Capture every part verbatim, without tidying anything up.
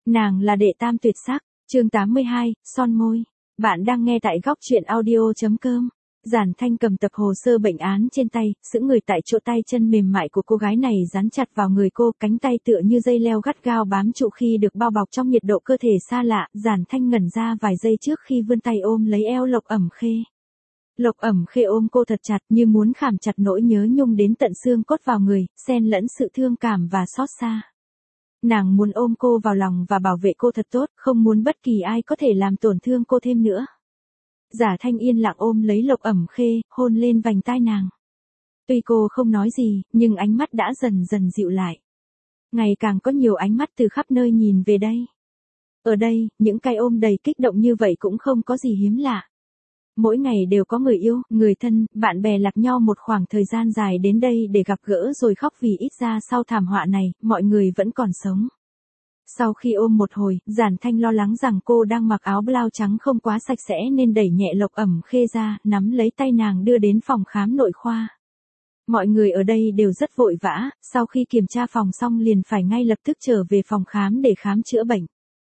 Nàng là đệ tam tuyệt sắc, chương tám mươi hai, son môi. Bạn đang nghe tại góc truyện audio.com. Giản Thanh cầm tập hồ sơ bệnh án trên tay, sững người tại chỗ, tay chân mềm mại của cô gái này dán chặt vào người cô, cánh tay tựa như dây leo gắt gao bám trụ khi được bao bọc trong nhiệt độ cơ thể xa lạ. Giản Thanh ngẩn ra vài giây trước khi vươn tay ôm lấy eo Lộc Ẩm Khê. Lộc Ẩm Khê ôm cô thật chặt, như muốn khảm chặt nỗi nhớ nhung đến tận xương cốt vào người, xen lẫn sự thương cảm và xót xa. Nàng muốn ôm cô vào lòng và bảo vệ cô thật tốt, không muốn bất kỳ ai có thể làm tổn thương cô thêm nữa. Giả Thanh yên lặng ôm lấy Lộc Ẩm Khê, hôn lên vành tai nàng. Tuy cô không nói gì, nhưng ánh mắt đã dần dần dịu lại. Ngày càng có nhiều ánh mắt từ khắp nơi nhìn về đây. Ở đây, những cái ôm đầy kích động như vậy cũng không có gì hiếm lạ. Mỗi ngày đều có người yêu, người thân, bạn bè lạc nhau một khoảng thời gian dài đến đây để gặp gỡ rồi khóc, vì ít ra sau thảm họa này, mọi người vẫn còn sống. Sau khi ôm một hồi, Giản Thanh lo lắng rằng cô đang mặc áo blau trắng không quá sạch sẽ nên đẩy nhẹ Lộc Ẩm Khê ra, nắm lấy tay nàng đưa đến phòng khám nội khoa. Mọi người ở đây đều rất vội vã, sau khi kiểm tra phòng xong liền phải ngay lập tức trở về phòng khám để khám chữa bệnh.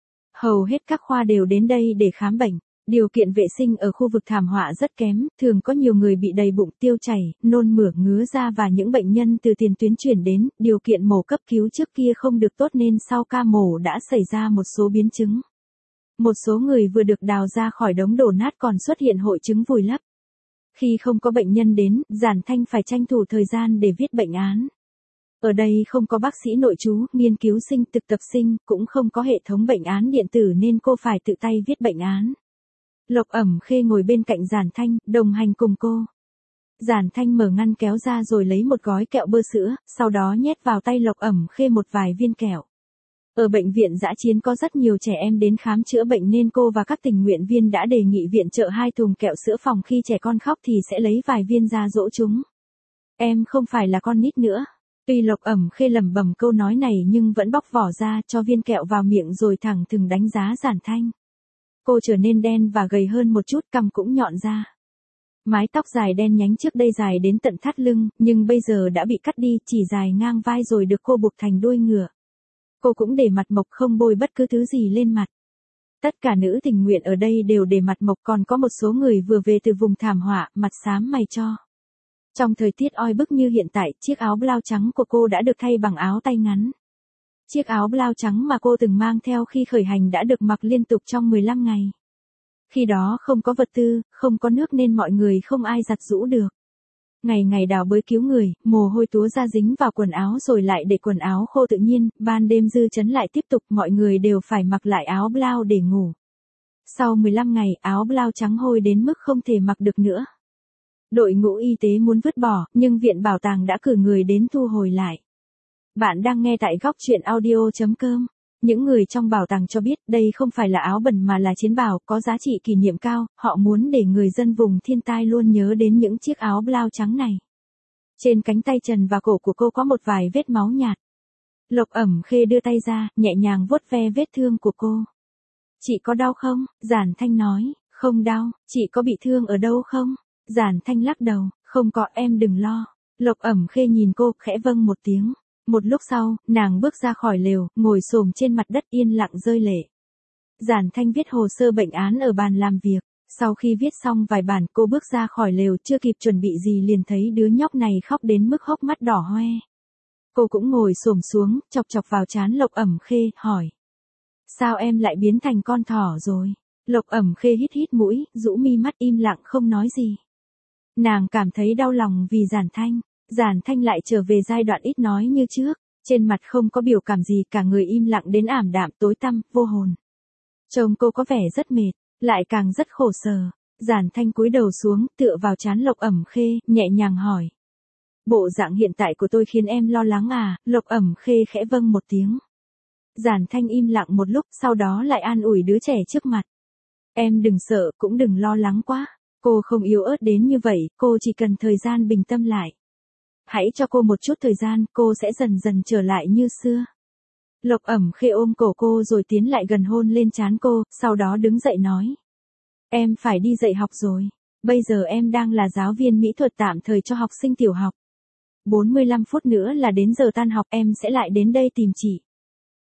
Hầu hết các khoa đều đến đây để khám bệnh. Điều kiện vệ sinh ở khu vực thảm họa rất kém, thường có nhiều người bị đầy bụng, tiêu chảy, nôn mửa, ngứa da và những bệnh nhân từ tiền tuyến chuyển đến. Điều kiện mổ cấp cứu trước kia không được tốt nên sau ca mổ đã xảy ra một số biến chứng. Một số người vừa được đào ra khỏi đống đổ nát còn xuất hiện hội chứng vùi lấp. Khi không có bệnh nhân đến, Giản Thanh phải tranh thủ thời gian để viết bệnh án. Ở đây không có bác sĩ nội trú, nghiên cứu sinh, thực tập sinh, cũng không có hệ thống bệnh án điện tử nên cô phải tự tay viết bệnh án. Lộc Ẩm Khê ngồi bên cạnh Giản Thanh, đồng hành cùng cô. Giản Thanh mở ngăn kéo ra rồi lấy một gói kẹo bơ sữa, sau đó nhét vào tay Lộc Ẩm Khê một vài viên kẹo. Ở bệnh viện dã chiến có rất nhiều trẻ em đến khám chữa bệnh nên cô và các tình nguyện viên đã đề nghị viện trợ hai thùng kẹo sữa phòng khi trẻ con khóc thì sẽ lấy vài viên ra dỗ chúng. Em không phải là con nít nữa. Tuy Lộc Ẩm Khê lẩm bẩm câu nói này nhưng vẫn bóc vỏ ra, cho viên kẹo vào miệng rồi thẳng thừng đánh giá Giản Thanh. Cô trở nên đen và gầy hơn một chút, cằm cũng nhọn ra. Mái tóc dài đen nhánh trước đây dài đến tận thắt lưng, nhưng bây giờ đã bị cắt đi, chỉ dài ngang vai rồi được cô buộc thành đuôi ngựa. Cô cũng để mặt mộc, không bôi bất cứ thứ gì lên mặt. Tất cả nữ tình nguyện ở đây đều để mặt mộc, còn có một số người vừa về từ vùng thảm họa, mặt xám mày cho. Trong thời tiết oi bức như hiện tại, chiếc áo blau trắng của cô đã được thay bằng áo tay ngắn. Chiếc áo blau trắng mà cô từng mang theo khi khởi hành đã được mặc liên tục trong mười lăm ngày. Khi đó không có vật tư, không có nước nên mọi người không ai giặt giũ được. Ngày ngày đào bới cứu người, mồ hôi túa ra dính vào quần áo rồi lại để quần áo khô tự nhiên, ban đêm dư chấn lại tiếp tục, mọi người đều phải mặc lại áo blau để ngủ. Sau mười lăm ngày, áo blau trắng hôi đến mức không thể mặc được nữa. Đội ngũ y tế muốn vứt bỏ, nhưng viện bảo tàng đã cử người đến thu hồi lại. Bạn đang nghe tại góc truyện audio.com. Những người trong bảo tàng cho biết đây không phải là áo bẩn mà là chiến bào, có giá trị kỷ niệm cao, họ muốn để người dân vùng thiên tai luôn nhớ đến những chiếc áo blau trắng này. Trên cánh tay trần và cổ của cô có một vài vết máu nhạt. Lộc Ẩm Khê đưa tay ra, nhẹ nhàng vuốt ve vết thương của cô. Chị có đau không? Giản Thanh nói, không đau. Chị có bị thương ở đâu không? Giản Thanh lắc đầu, không có, em đừng lo. Lộc Ẩm Khê nhìn cô, khẽ vâng một tiếng. Một lúc sau, nàng bước ra khỏi lều, ngồi xổm trên mặt đất yên lặng rơi lệ. Giản Thanh viết hồ sơ bệnh án ở bàn làm việc. Sau khi viết xong vài bản, cô bước ra khỏi lều, chưa kịp chuẩn bị gì liền thấy đứa nhóc này khóc đến mức hốc mắt đỏ hoe. Cô cũng ngồi xổm xuống, chọc chọc vào trán Lộc Ẩm Khê, hỏi. Sao em lại biến thành con thỏ rồi? Lộc Ẩm Khê hít hít mũi, rũ mi mắt im lặng không nói gì. Nàng cảm thấy đau lòng vì Giản Thanh. Giản Thanh lại trở về giai đoạn ít nói như trước, trên mặt không có biểu cảm gì, cả người im lặng đến ảm đạm, tối tăm, vô hồn. Trông cô có vẻ rất mệt, lại càng rất khổ sở. Giản Thanh cúi đầu xuống, tựa vào trán Lộc Ẩm Khê, nhẹ nhàng hỏi. Bộ dạng hiện tại của tôi khiến em lo lắng à? Lộc Ẩm Khê khẽ vâng một tiếng. Giản Thanh im lặng một lúc, sau đó lại an ủi đứa trẻ trước mặt. Em đừng sợ, cũng đừng lo lắng quá. Cô không yếu ớt đến như vậy, cô chỉ cần thời gian bình tâm lại. Hãy cho cô một chút thời gian, cô sẽ dần dần trở lại như xưa. Lộc Ẩm Khê ôm cổ cô rồi tiến lại gần hôn lên trán cô, sau đó đứng dậy nói. Em phải đi dạy học rồi. Bây giờ em đang là giáo viên mỹ thuật tạm thời cho học sinh tiểu học. bốn mươi lăm phút nữa là đến giờ tan học, em sẽ lại đến đây tìm chị.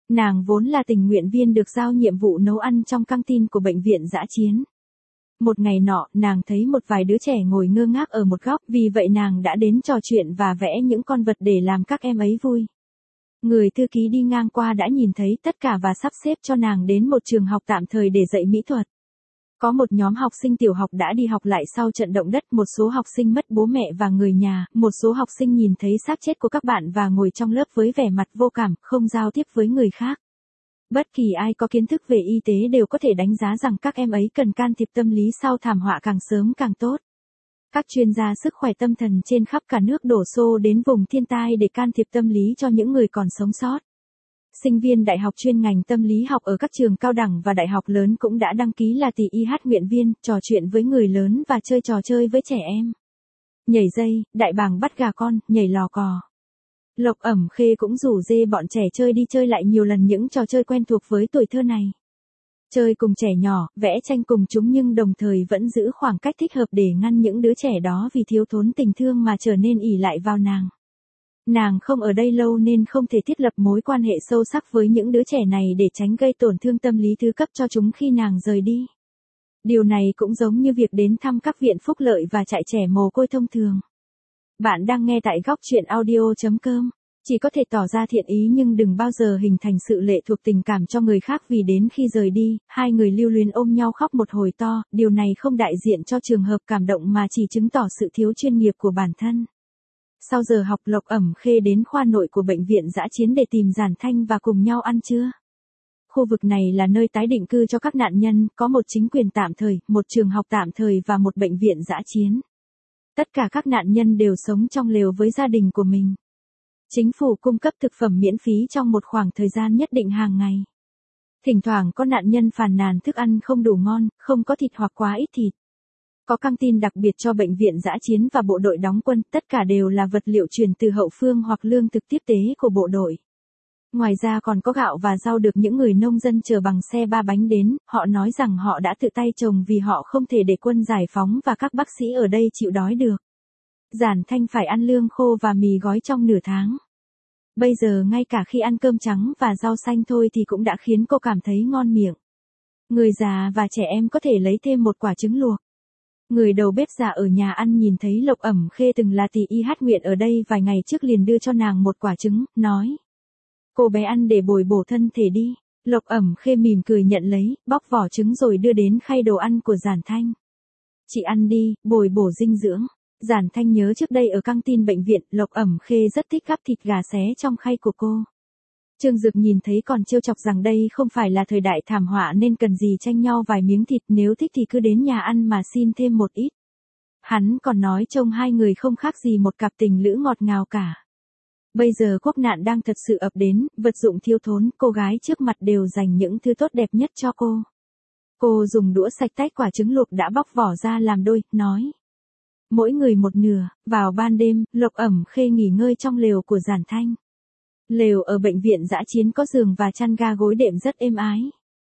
Nàng vốn là tình nguyện viên được giao nhiệm vụ nấu ăn trong căng tin của bệnh viện dã chiến. Một ngày nọ, nàng thấy một vài đứa trẻ ngồi ngơ ngác ở một góc, vì vậy nàng đã đến trò chuyện và vẽ những con vật để làm các em ấy vui. Người thư ký đi ngang qua đã nhìn thấy tất cả và sắp xếp cho nàng đến một trường học tạm thời để dạy mỹ thuật. Có một nhóm học sinh tiểu học đã đi học lại sau trận động đất, một số học sinh mất bố mẹ và người nhà, một số học sinh nhìn thấy xác chết của các bạn và ngồi trong lớp với vẻ mặt vô cảm, không giao tiếp với người khác. Bất kỳ ai có kiến thức về y tế đều có thể đánh giá rằng các em ấy cần can thiệp tâm lý sau thảm họa càng sớm càng tốt. Các chuyên gia sức khỏe tâm thần trên khắp cả nước đổ xô đến vùng thiên tai để can thiệp tâm lý cho những người còn sống sót. Sinh viên đại học chuyên ngành tâm lý học ở các trường cao đẳng và đại học lớn cũng đã đăng ký là tì i hát nguyện viên, trò chuyện với người lớn và chơi trò chơi với trẻ em. Nhảy dây, đại bàng bắt gà con, nhảy lò cò. Lộc Ẩm Khê cũng rủ dê bọn trẻ chơi đi chơi lại nhiều lần những trò chơi quen thuộc với tuổi thơ này. Chơi cùng trẻ nhỏ, vẽ tranh cùng chúng nhưng đồng thời vẫn giữ khoảng cách thích hợp để ngăn những đứa trẻ đó vì thiếu thốn tình thương mà trở nên ỷ lại vào nàng. Nàng không ở đây lâu nên không thể thiết lập mối quan hệ sâu sắc với những đứa trẻ này để tránh gây tổn thương tâm lý thứ cấp cho chúng khi nàng rời đi. Điều này cũng giống như việc đến thăm các viện phúc lợi và trại trẻ mồ côi thông thường. Bạn đang nghe tại góc truyện audio chấm com. Chỉ có thể tỏ ra thiện ý nhưng đừng bao giờ hình thành sự lệ thuộc tình cảm cho người khác, vì đến khi rời đi, hai người lưu luyến ôm nhau khóc một hồi to, điều này không đại diện cho trường hợp cảm động mà chỉ chứng tỏ sự thiếu chuyên nghiệp của bản thân. Sau giờ học, Lộc Ẩm Khê đến khoa nội của bệnh viện dã chiến để tìm Giản Thanh và cùng nhau ăn trưa. Khu vực này là nơi tái định cư cho các nạn nhân, có một chính quyền tạm thời, một trường học tạm thời và một bệnh viện dã chiến. Tất cả các nạn nhân đều sống trong lều với gia đình của mình. Chính phủ cung cấp thực phẩm miễn phí trong một khoảng thời gian nhất định hàng ngày. Thỉnh thoảng có nạn nhân phàn nàn thức ăn không đủ ngon, không có thịt hoặc quá ít thịt. Có căng tin đặc biệt cho bệnh viện dã chiến và bộ đội đóng quân, tất cả đều là vật liệu truyền từ hậu phương hoặc lương thực tiếp tế của bộ đội. Ngoài ra còn có gạo và rau được những người nông dân chở bằng xe ba bánh đến, họ nói rằng họ đã tự tay trồng vì họ không thể để quân giải phóng và các bác sĩ ở đây chịu đói được. Giản Thanh phải ăn lương khô và mì gói trong nửa tháng. Bây giờ ngay cả khi ăn cơm trắng và rau xanh thôi thì cũng đã khiến cô cảm thấy ngon miệng. Người già và trẻ em có thể lấy thêm một quả trứng luộc. Người đầu bếp già ở nhà ăn nhìn thấy Lộc Ẩm Khê từng là tì i hát nguyện ở đây vài ngày trước liền đưa cho nàng một quả trứng, nói. Cô bé ăn để bồi bổ thân thể đi. Lộc Ẩm Khê mỉm cười nhận lấy, bóc vỏ trứng rồi đưa đến khay đồ ăn của Giản Thanh. Chị ăn đi, bồi bổ dinh dưỡng. Giản Thanh nhớ trước đây ở căng tin bệnh viện, Lộc Ẩm Khê rất thích gắp thịt gà xé trong khay của cô. Trương Dực nhìn thấy còn trêu chọc rằng đây không phải là thời đại thảm họa nên cần gì tranh nhau vài miếng thịt, nếu thích thì cứ đến nhà ăn mà xin thêm một ít. Hắn còn nói trông hai người không khác gì một cặp tình lữ ngọt ngào cả. Bây giờ quốc nạn đang thật sự ập đến, vật dụng thiếu thốn, cô gái trước mặt đều dành những thứ tốt đẹp nhất cho cô. Cô dùng đũa sạch tách quả trứng luộc đã bóc vỏ ra làm đôi, nói. Mỗi người một nửa. Vào ban đêm, Lộc Ẩm Khê nghỉ ngơi trong lều của Giản Thanh. Lều ở bệnh viện dã chiến có giường và chăn ga gối đệm rất êm ái.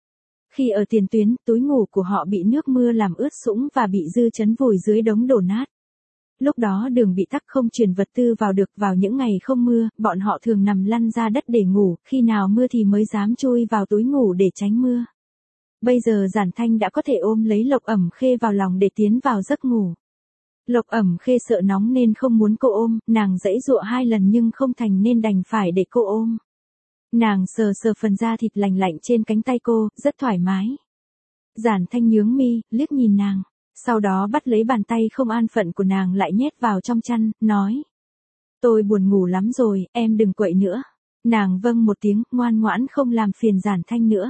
Khi ở tiền tuyến, túi ngủ của họ bị nước mưa làm ướt sũng và bị dư chấn vùi dưới đống đổ nát. Lúc đó đường bị tắc không truyền vật tư vào được, vào những ngày không mưa, bọn họ thường nằm lăn ra đất để ngủ, khi nào mưa thì mới dám chui vào túi ngủ để tránh mưa. Bây giờ Giản Thanh đã có thể ôm lấy Lộc Ẩm Khê vào lòng để tiến vào giấc ngủ. Lộc Ẩm Khê sợ nóng nên không muốn cô ôm, nàng giãy giụa hai lần nhưng không thành nên đành phải để cô ôm. Nàng sờ sờ phần da thịt lành lạnh trên cánh tay cô, rất thoải mái. Giản Thanh nhướng mi, liếc nhìn nàng, sau đó bắt lấy bàn tay không an phận của nàng lại nhét vào trong chăn, nói. Tôi buồn ngủ lắm rồi, em đừng quậy nữa. Nàng vâng một tiếng, ngoan ngoãn không làm phiền Giản Thanh nữa.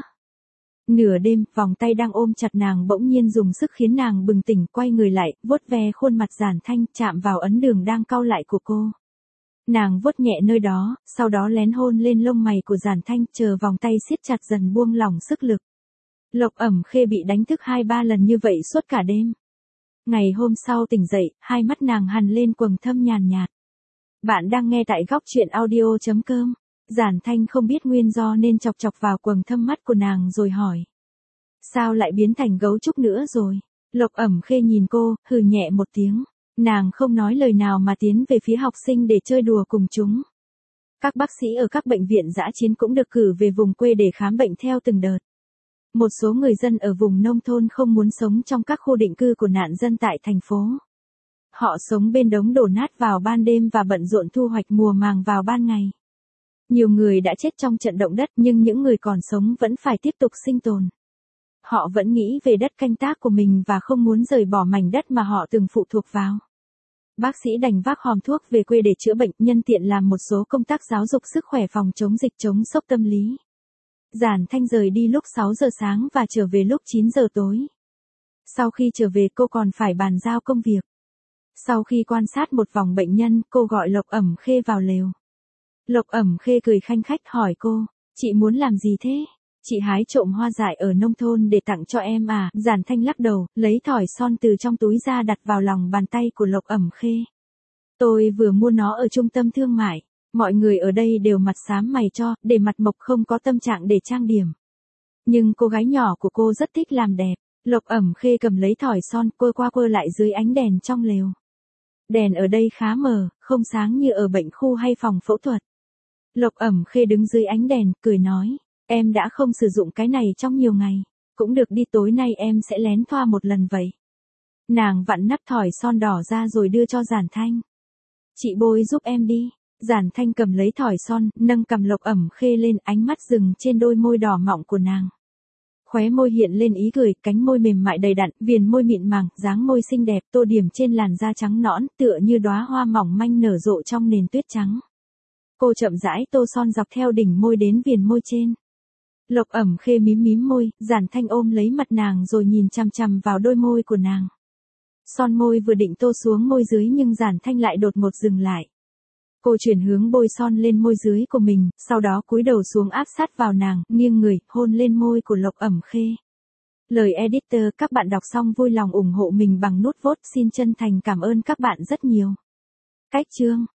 Nửa đêm, vòng tay đang ôm chặt nàng bỗng nhiên dùng sức khiến nàng bừng tỉnh, quay người lại, vuốt ve khuôn mặt Giản Thanh, chạm vào ấn đường đang cau lại của cô. Nàng vuốt nhẹ nơi đó, sau đó lén hôn lên lông mày của Giản Thanh, chờ vòng tay siết chặt dần buông lỏng sức lực. Lộc Ẩm Khê bị đánh thức hai ba lần như vậy suốt cả đêm. Ngày hôm sau tỉnh dậy, hai mắt nàng hằn lên quầng thâm nhàn nhạt. Bạn đang nghe tại góc truyện audio chấm com. Giản Thanh không biết nguyên do nên chọc chọc vào quầng thâm mắt của nàng rồi hỏi. Sao lại biến thành gấu trúc nữa rồi? Lộc Ẩm Khê nhìn cô, hừ nhẹ một tiếng. Nàng không nói lời nào mà tiến về phía học sinh để chơi đùa cùng chúng. Các bác sĩ ở các bệnh viện dã chiến cũng được cử về vùng quê để khám bệnh theo từng đợt. Một số người dân ở vùng nông thôn không muốn sống trong các khu định cư của nạn dân tại thành phố. Họ sống bên đống đổ nát vào ban đêm và bận rộn thu hoạch mùa màng vào ban ngày. Nhiều người đã chết trong trận động đất nhưng những người còn sống vẫn phải tiếp tục sinh tồn. Họ vẫn nghĩ về đất canh tác của mình và không muốn rời bỏ mảnh đất mà họ từng phụ thuộc vào. Bác sĩ đành vác hòm thuốc về quê để chữa bệnh, nhân tiện làm một số công tác giáo dục sức khỏe phòng chống dịch chống sốc tâm lý. Giản Thanh rời đi lúc sáu giờ sáng và trở về lúc chín giờ tối. Sau khi trở về cô còn phải bàn giao công việc. Sau khi quan sát một vòng bệnh nhân, cô gọi Lộc Ẩm Khê vào lều. Lộc Ẩm Khê cười khanh khách hỏi cô, chị muốn làm gì thế? Chị hái trộm hoa dại ở nông thôn để tặng cho em à? Giản Thanh lắc đầu, lấy thỏi son từ trong túi ra đặt vào lòng bàn tay của Lộc Ẩm Khê. Tôi vừa mua nó ở trung tâm thương mại. Mọi người ở đây đều mặt xám mày cho, để mặt mộc không có tâm trạng để trang điểm. Nhưng cô gái nhỏ của cô rất thích làm đẹp. Lộc Ẩm Khê cầm lấy thỏi son, quơ qua quơ lại dưới ánh đèn trong lều. Đèn ở đây khá mờ, không sáng như ở bệnh khu hay phòng phẫu thuật. Lộc Ẩm Khê đứng dưới ánh đèn, cười nói, em đã không sử dụng cái này trong nhiều ngày. Cũng được đi, tối nay em sẽ lén thoa một lần vậy. Nàng vặn nắp thỏi son đỏ ra rồi đưa cho Giản Thanh. Chị bôi giúp em đi. Giản Thanh cầm lấy thỏi son, nâng cằm Lộc Ẩm Khê lên, ánh mắt dừng trên đôi môi đỏ mọng của nàng. Khóe môi hiện lên ý cười, cánh môi mềm mại đầy đặn, viền môi mịn màng, dáng môi xinh đẹp, tô điểm trên làn da trắng nõn, tựa như đóa hoa mỏng manh nở rộ trong nền tuyết trắng. Cô chậm rãi tô son dọc theo đỉnh môi đến viền môi trên. Lộc Ẩm Khê mím mím môi, Giản Thanh ôm lấy mặt nàng rồi nhìn chằm chằm vào đôi môi của nàng. Son môi vừa định tô xuống môi dưới nhưng Giản Thanh lại đột ngột dừng lại. Cô chuyển hướng bôi son lên môi dưới của mình, sau đó cúi đầu xuống áp sát vào nàng, nghiêng người, hôn lên môi của Lộc Ẩm Khê. Lời editor, các bạn đọc xong vui lòng ủng hộ mình bằng nút vote, xin chân thành cảm ơn các bạn rất nhiều. Cách chương